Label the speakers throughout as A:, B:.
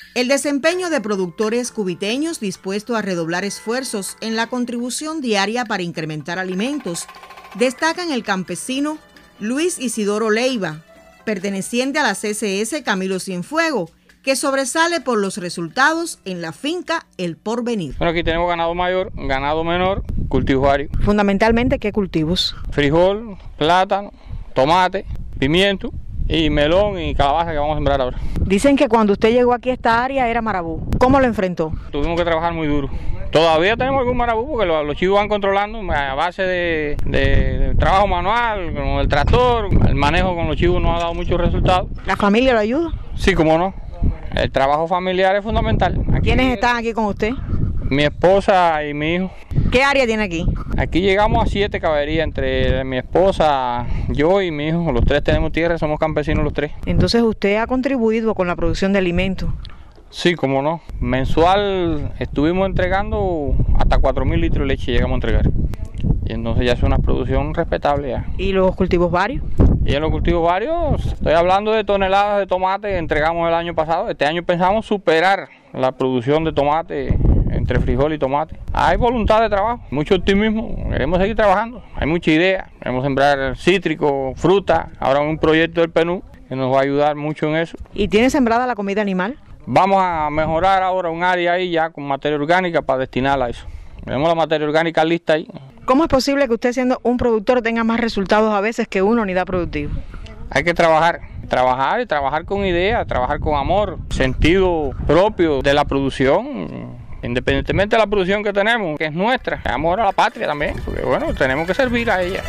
A: El desempeño de productores cubiteños dispuestos a redoblar esfuerzos en la contribución diaria para incrementar alimentos destacan el campesino Luis Isidoro Leiva, perteneciente a la CCS Camilo Cienfuegos, que sobresale por los resultados en la finca El Porvenir.
B: Bueno, aquí tenemos ganado mayor, ganado menor, cultivos varios.
C: Fundamentalmente, ¿qué cultivos?
B: Frijol, plátano, tomate, pimiento y melón y calabaza que vamos a sembrar ahora.
C: Dicen que cuando usted llegó aquí a esta área era marabú. ¿Cómo lo enfrentó?
B: Tuvimos que trabajar muy duro. Todavía tenemos algún marabú porque los chivos van controlando a base de trabajo manual, con el tractor. El manejo con los chivos nos ha dado muchos resultados.
C: ¿La familia lo ayuda?
B: Sí, cómo no. El trabajo familiar es fundamental.
C: ¿Quiénes están aquí con usted?
B: Mi esposa y mi hijo.
C: ¿Qué área tiene aquí?
B: Aquí llegamos a 7 caballerías entre mi esposa, yo y mi hijo. Los 3 tenemos tierra, somos campesinos los 3.
C: Entonces usted ha contribuido con la producción de alimentos.
B: Sí, cómo no. Mensual estuvimos entregando hasta 4.000 litros de leche llegamos a entregar. Y entonces ya es una producción respetable ya.
C: ¿Y los cultivos varios?
B: Y en los cultivos varios, estoy hablando de toneladas de tomate que entregamos el año pasado. Este año pensamos superar la producción de tomate entre frijol y tomate. Hay voluntad de trabajo, mucho optimismo, queremos seguir trabajando. Hay mucha idea, queremos sembrar cítrico, fruta, ahora un proyecto del PNUD que nos va a ayudar mucho en eso.
C: ¿Y tiene sembrada la comida animal?
B: Vamos a mejorar ahora un área ahí ya con materia orgánica para destinarla a eso. Tenemos la materia orgánica lista ahí.
C: ¿Cómo es posible que usted, siendo un productor, tenga más resultados a veces que una unidad productiva?
B: Hay que trabajar y trabajar con ideas, trabajar con amor, sentido propio de la producción, independientemente de la producción que tenemos, que es nuestra, amor a la patria también, porque bueno, tenemos que servir a ella.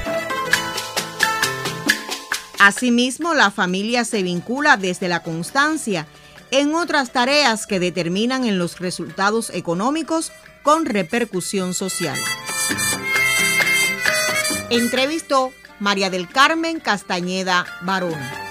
A: Asimismo, la familia se vincula desde la constancia en otras tareas que determinan en los resultados económicos con repercusión social. Entrevistó María del Carmen Castañeda Barona.